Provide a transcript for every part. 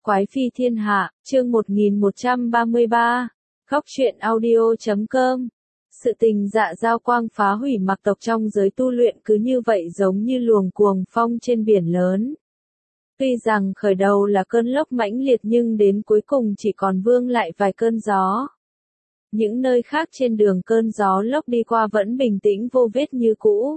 Quái phi thiên hạ, chương 1133, Khóc truyện audio.com. Sự tình Dạ Dao Quang phá hủy mặc tộc trong giới tu luyện cứ như vậy giống như luồng cuồng phong trên biển lớn. Tuy rằng khởi đầu là cơn lốc mãnh liệt nhưng đến cuối cùng chỉ còn vương lại vài cơn gió. Những nơi khác trên đường cơn gió lốc đi qua vẫn bình tĩnh vô vết như cũ.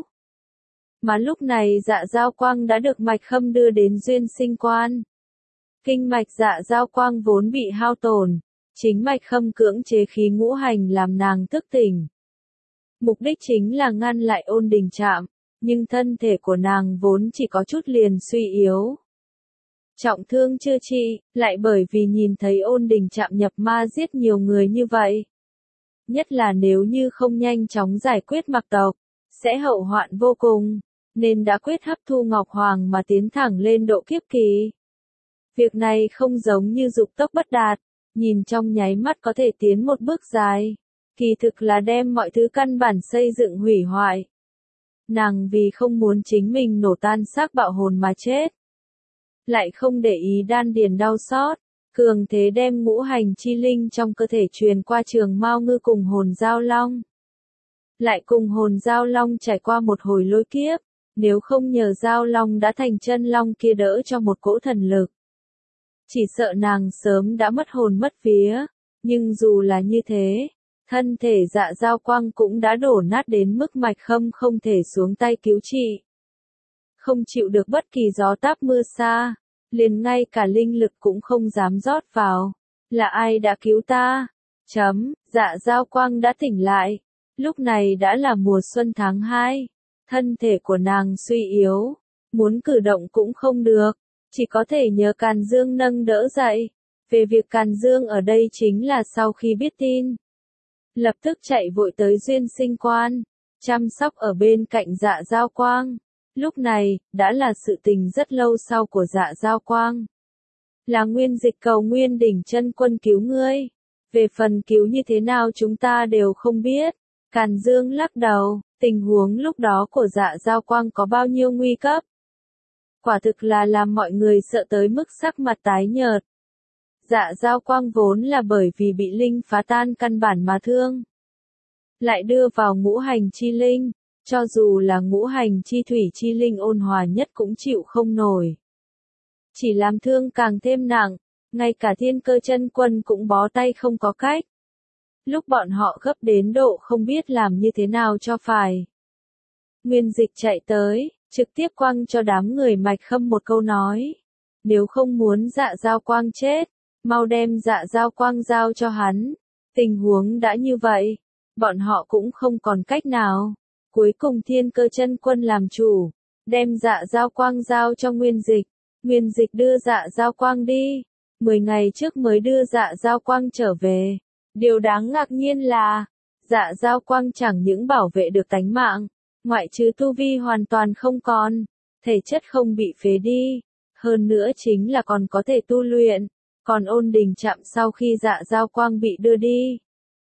Mà lúc này Dạ Dao Quang đã được Mạch Khâm đưa đến Duyên Sinh Quan. Kinh mạch Dạ Dao Quang vốn bị hao tổn, chính Mạch Khâm cưỡng chế khí ngũ hành làm nàng thức tỉnh. Mục đích chính là ngăn lại Ôn Đình Trạm, nhưng thân thể của nàng vốn chỉ có chút liền suy yếu. Trọng thương chưa trị, lại bởi vì nhìn thấy Ôn Đình Trạm nhập ma giết nhiều người như vậy. Nhất là nếu như không nhanh chóng giải quyết mặc tộc, sẽ hậu hoạn vô cùng, nên đã quyết hấp thu Ngọc Hoàng mà tiến thẳng lên độ kiếp kỳ. Việc này không giống như dục tốc bất đạt, nhìn trong nháy mắt có thể tiến một bước dài, kỳ thực là đem mọi thứ căn bản xây dựng hủy hoại. Nàng vì không muốn chính mình nổ tan xác bạo hồn mà chết, lại không để ý đan điền đau xót, cường thế đem ngũ hành chi linh trong cơ thể truyền qua Trường Mao Ngư cùng hồn Giao Long. Lại cùng hồn Giao Long trải qua một hồi lôi kiếp, nếu không nhờ Giao Long đã thành chân long kia đỡ cho một cỗ thần lực. Chỉ sợ nàng sớm đã mất hồn mất vía, nhưng dù là như thế, thân thể Dạ Dao Quang cũng đã đổ nát đến mức Mạch Khâm không thể xuống tay cứu trị. Không chịu được bất kỳ gió táp mưa sa, liền ngay cả linh lực cũng không dám rót vào. Là ai đã cứu ta? Dạ Dao Quang đã tỉnh lại. Lúc này đã là mùa xuân tháng 2. Thân thể của nàng suy yếu, muốn cử động cũng không được, chỉ có thể nhờ Càn Dương nâng đỡ dậy. Về việc Càn Dương ở đây chính là sau khi biết tin, lập tức chạy vội tới Duyên Sinh Quan, chăm sóc ở bên cạnh Dạ Dao Quang. Lúc này, đã là sự tình rất lâu sau của Dạ Dao Quang. Là Nguyên Dịch cầu Nguyên Đỉnh Chân Quân cứu ngươi. Về phần cứu như thế nào chúng ta đều không biết. Càn Dương lắc đầu, tình huống lúc đó của Dạ Dao Quang có bao nhiêu nguy cấp. Quả thực là làm mọi người sợ tới mức sắc mặt tái nhợt. Dạ Dao Quang vốn là bởi vì bị linh phá tan căn bản mà thương. Lại đưa vào ngũ hành chi linh, cho dù là ngũ hành chi thủy chi linh ôn hòa nhất cũng chịu không nổi. Chỉ làm thương càng thêm nặng, ngay cả Thiên Cơ Chân Quân cũng bó tay không có cách. Lúc bọn họ gấp đến độ không biết làm như thế nào cho phải. Nguyên Dịch chạy tới, trực tiếp quăng cho đám người Mạch Khâm một câu nói. Nếu không muốn Dạ Dao Quang chết, mau đem Dạ Dao Quang giao cho hắn. Tình huống đã như vậy, bọn họ cũng không còn cách nào. Cuối cùng Thiên Cơ Chân Quân làm chủ, đem Dạ Dao Quang giao cho Nguyên Dịch. Nguyên Dịch đưa Dạ Dao Quang đi. 10 ngày trước mới đưa Dạ Dao Quang trở về. Điều đáng ngạc nhiên là, Dạ Dao Quang chẳng những bảo vệ được tánh mạng, ngoại trừ tu vi hoàn toàn không còn, thể chất không bị phế đi, hơn nữa chính là còn có thể tu luyện. Còn Ôn Đình Trạm sau khi Dạ Dao Quang bị đưa đi,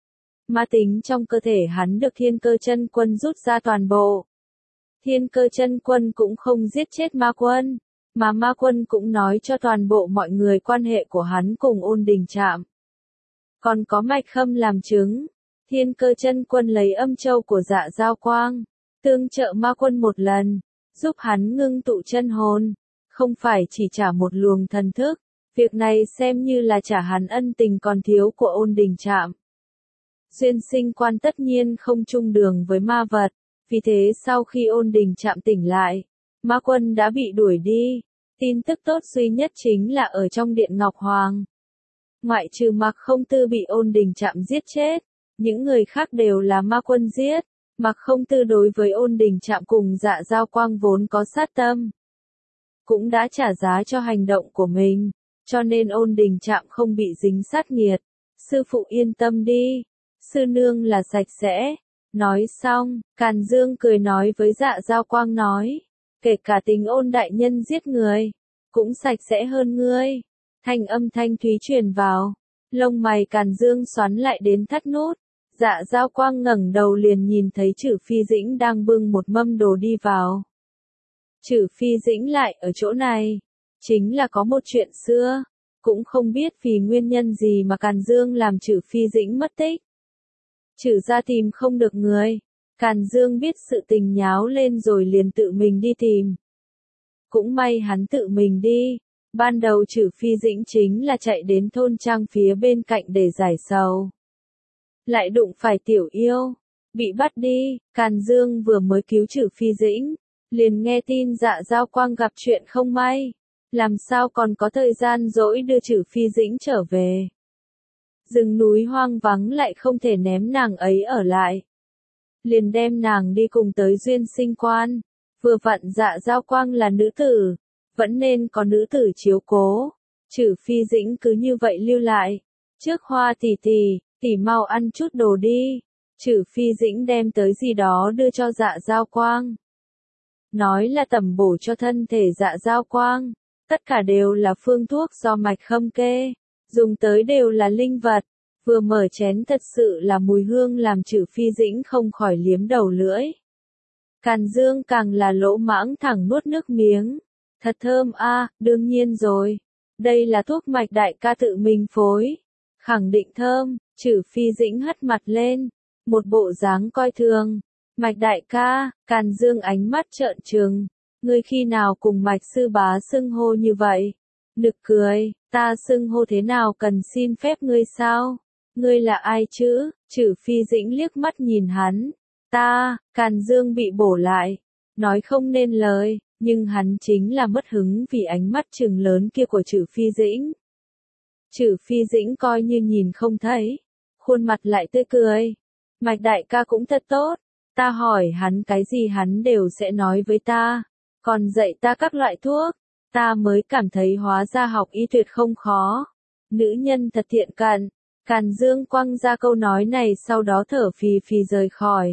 ma tính trong cơ thể hắn được Thiên Cơ Chân Quân rút ra toàn bộ. Thiên Cơ Chân Quân cũng không giết chết Ma Quân, mà Ma Quân cũng nói cho toàn bộ mọi người quan hệ của hắn cùng Ôn Đình Trạm. Còn có Mạch Khâm làm chứng, Thiên Cơ Chân Quân lấy âm châu của Dạ Dao Quang, tương trợ Ma Quân một lần, giúp hắn ngưng tụ chân hồn, không phải chỉ trả một luồng thần thức, việc này xem như là trả hắn ân tình còn thiếu của Ôn Đình Trạm. Duyên Sinh Quan tất nhiên không chung đường với ma vật, vì thế sau khi Ôn Đình Trạm tỉnh lại, Ma Quân đã bị đuổi đi. Tin tức tốt duy nhất chính là ở trong Điện Ngọc Hoàng. Ngoại trừ Mạc Không Tư bị Ôn Đình Trạm giết chết, những người khác đều là Ma Quân giết. Mạc Không Tư đối với Ôn Đình Trạm cùng Dạ Dao Quang vốn có sát tâm, cũng đã trả giá cho hành động của mình, cho nên Ôn Đình Trạm không bị dính sát nghiệt. Sư phụ yên tâm đi, sư nương là sạch sẽ. Nói xong, Càn Dương cười nói với Dạ Dao Quang nói, kể cả tính Ôn đại nhân giết người, cũng sạch sẽ hơn ngươi. Thanh âm thanh thúy truyền vào, lông mày Càn Dương xoắn lại đến thắt nút. Dạ Dao Quang ngẩng đầu liền nhìn thấy Trử Phi Dĩnh đang bưng một mâm đồ đi vào. Trử Phi Dĩnh lại ở chỗ này, chính là có một chuyện xưa. cũng không biết vì nguyên nhân gì mà Càn Dương làm Trử Phi Dĩnh mất tích. Trử gia tìm không được người, Càn Dương biết sự tình nháo lên rồi liền tự mình đi tìm. Cũng may hắn tự mình đi, ban đầu Trử Phi Dĩnh chính là chạy đến thôn trang phía bên cạnh để giải sầu. Lại đụng phải Tiểu Yêu, bị bắt đi, Càn Dương vừa mới cứu Trử Phi Dĩnh, liền nghe tin Dạ Giao Quang gặp chuyện không may, làm sao còn có thời gian rỗi đưa Trử Phi Dĩnh trở về. Rừng núi hoang vắng lại không thể ném nàng ấy ở lại. Liền đem nàng đi cùng tới Duyên Sinh Quan, vừa vặn Dạ Giao Quang là nữ tử, vẫn nên có nữ tử chiếu cố. Trử Phi Dĩnh cứ như vậy lưu lại. Trước Hoa tỷ tỷ mau ăn chút đồ đi. Trử Phi Dĩnh đem tới gì đó đưa cho Dạ Giao Quang. Nói là tẩm bổ cho thân thể Dạ Giao Quang. Tất cả đều là phương thuốc do Mạch Khâm kê. Dùng tới đều là linh vật. Vừa mở chén thật sự là mùi hương làm Trử Phi Dĩnh không khỏi liếm đầu lưỡi. Càn Dương càng là lỗ mãng thẳng nuốt nước miếng. Thật thơm a, đương nhiên rồi. Đây là thuốc Mạch đại ca tự mình phối. Khẳng định thơm, Trử Phi Dĩnh hất mặt lên. Một bộ dáng coi thường. Mạch đại ca, Càn Dương ánh mắt trợn trừng. Ngươi khi nào cùng Mạch sư bá xưng hô như vậy? Nực cười, ta xưng hô thế nào cần xin phép ngươi sao? Ngươi là ai chứ? Trử Phi Dĩnh liếc mắt nhìn hắn. Ta, Càn Dương bị bổ lại. Nói không nên lời, nhưng hắn chính là mất hứng vì ánh mắt trừng lớn kia của Trử Phi Dĩnh. Trử Phi Dĩnh coi như nhìn không thấy. Khuôn mặt lại tươi cười. Mạch đại ca cũng thật tốt. Ta hỏi hắn cái gì hắn đều sẽ nói với ta. Còn dạy ta các loại thuốc. Ta mới cảm thấy hóa ra học y tuyệt không khó. Nữ nhân thật thiện cận. Càn Dương quăng ra câu nói này sau đó thở phì phì rời khỏi.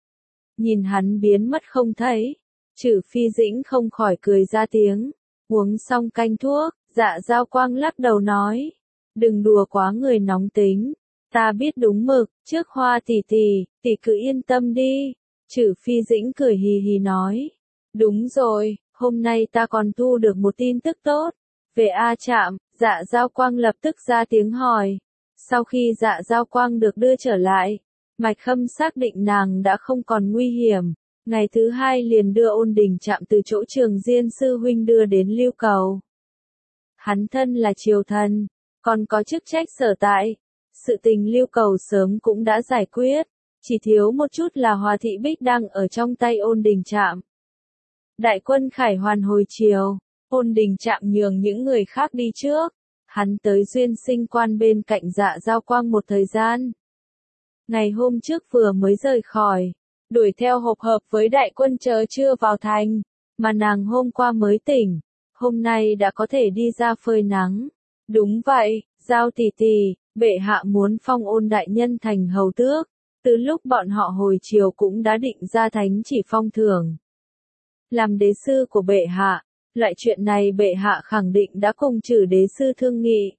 Nhìn hắn biến mất không thấy. Trử Phi Dĩnh không khỏi cười ra tiếng. Uống xong canh thuốc, Dạ Giao Quang lắc đầu nói. Đừng đùa quá người nóng tính. Ta biết đúng mực, trước Hoa tỷ tỷ cứ yên tâm đi. Trử Phi Dĩnh cười hì hì nói. Đúng rồi, hôm nay ta còn thu được một tin tức tốt. Về A Trạm, Dạ Giao Quang lập tức ra tiếng hỏi. Sau khi Dạ Giao Quang được đưa trở lại, Mạch Khâm xác định nàng đã không còn nguy hiểm. Ngày thứ hai liền đưa Ôn Đình Trạm từ chỗ Trường Diên sư huynh đưa đến Lưu Cầu. Hắn thân là triều thần, còn có chức trách sở tại. Sự tình Lưu Cầu sớm cũng đã giải quyết, chỉ thiếu một chút là Hòa Thị Bích đang ở trong tay Ôn Đình Trạm. Đại quân khải hoàn hồi chiều, Ôn Đình Trạm nhường những người khác đi trước. Hắn tới Duyên Sinh Quan bên cạnh Dạ Giao Quang một thời gian. Ngày hôm trước vừa mới rời khỏi, đuổi theo hộp hợp với đại quân chờ chưa vào thành, mà nàng hôm qua mới tỉnh, hôm nay đã có thể đi ra phơi nắng. Đúng vậy, Giao tỷ tỷ, bệ hạ muốn phong Ôn đại nhân thành hầu tước, từ lúc bọn họ hồi chiều cũng đã định ra thánh chỉ phong thưởng. Làm đế sư của bệ hạ, loại chuyện này bệ hạ khẳng định đã cùng Trử đế sư thương nghị.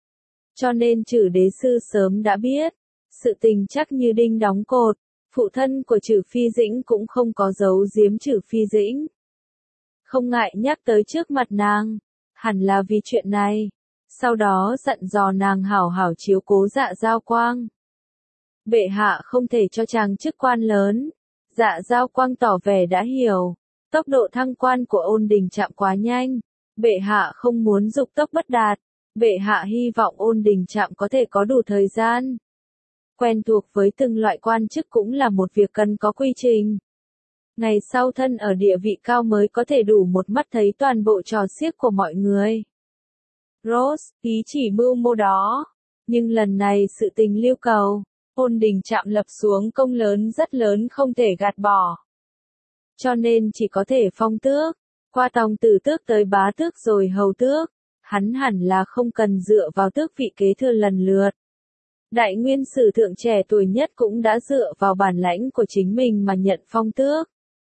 Cho nên Trử đế sư sớm đã biết, sự tình chắc như đinh đóng cột, phụ thân của Trử Phi Dĩnh cũng không có giấu giếm Trử Phi Dĩnh. Không ngại nhắc tới trước mặt nàng, hẳn là vì chuyện này, sau đó dặn dò nàng hảo hảo chiếu cố Dạ Giao Quang. Bệ hạ không thể cho chàng chức quan lớn, Dạ Giao Quang tỏ vẻ đã hiểu. Tốc độ thăng quan của Ôn Đình Trạm quá nhanh, bệ hạ không muốn dục tốc bất đạt, bệ hạ hy vọng Ôn Đình Trạm có thể có đủ thời gian. Quen thuộc với từng loại quan chức cũng là một việc cần có quy trình. Ngày sau thân ở địa vị cao mới có thể đủ một mắt thấy toàn bộ trò xiếc của mọi người. Rose, ý chỉ mưu mô đó. Nhưng lần này sự tình Lưu Cầu, Ôn Đình Trạm lập xuống công lớn rất lớn không thể gạt bỏ. Cho nên chỉ có thể phong tước, qua tòng tử tước tới bá tước rồi hầu tước, hắn hẳn là không cần dựa vào tước vị kế thừa lần lượt. Đại nguyên sử thượng trẻ tuổi nhất cũng đã dựa vào bản lãnh của chính mình mà nhận phong tước.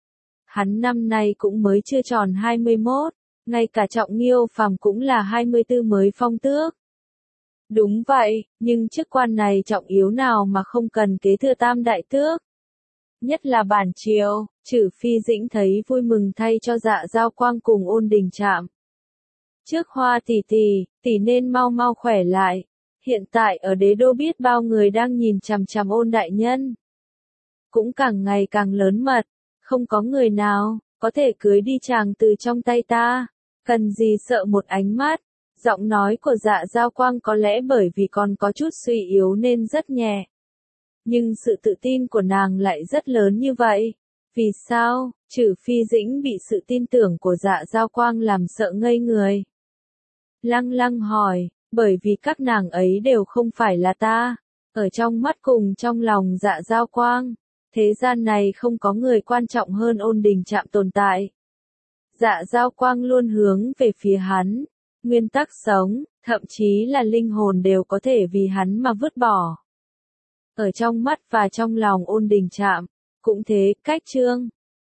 Hắn năm nay cũng mới chưa tròn 21, ngay cả Trọng Nghiêu Phàm cũng là 24 mới phong tước. Đúng vậy, nhưng chức quan này trọng yếu nào mà không cần kế thừa tam đại tước. Nhất là bản triều, Trử Phi Dĩnh thấy vui mừng thay cho Dạ Giao Quang cùng Ôn Đình Trạm. Trước Hoa tỷ nên mau mau khỏe lại. Hiện tại ở đế đô biết bao người đang nhìn chằm chằm Ôn đại nhân. Cũng càng ngày càng lớn mật, không có người nào có thể cưới đi chàng từ trong tay ta. Cần gì sợ một ánh mắt. Giọng nói của Dạ Giao Quang có lẽ bởi vì còn có chút suy yếu nên rất nhẹ. Nhưng sự tự tin của nàng lại rất lớn như vậy. Vì sao? Trừ Phi Dĩnh bị sự tin tưởng của Dạ Giao Quang làm sợ ngây người. Lăng Lăng hỏi, bởi vì các nàng ấy đều không phải là ta. Ở trong mắt cùng trong lòng Dạ Giao Quang, thế gian này không có người quan trọng hơn Ôn Đình Trạm tồn tại. Dạ Giao Quang luôn hướng về phía hắn. Nguyên tắc sống, thậm chí là linh hồn đều có thể vì hắn mà vứt bỏ. Ở trong mắt và trong lòng Ôn Đình Trạm, cũng thế, cách chương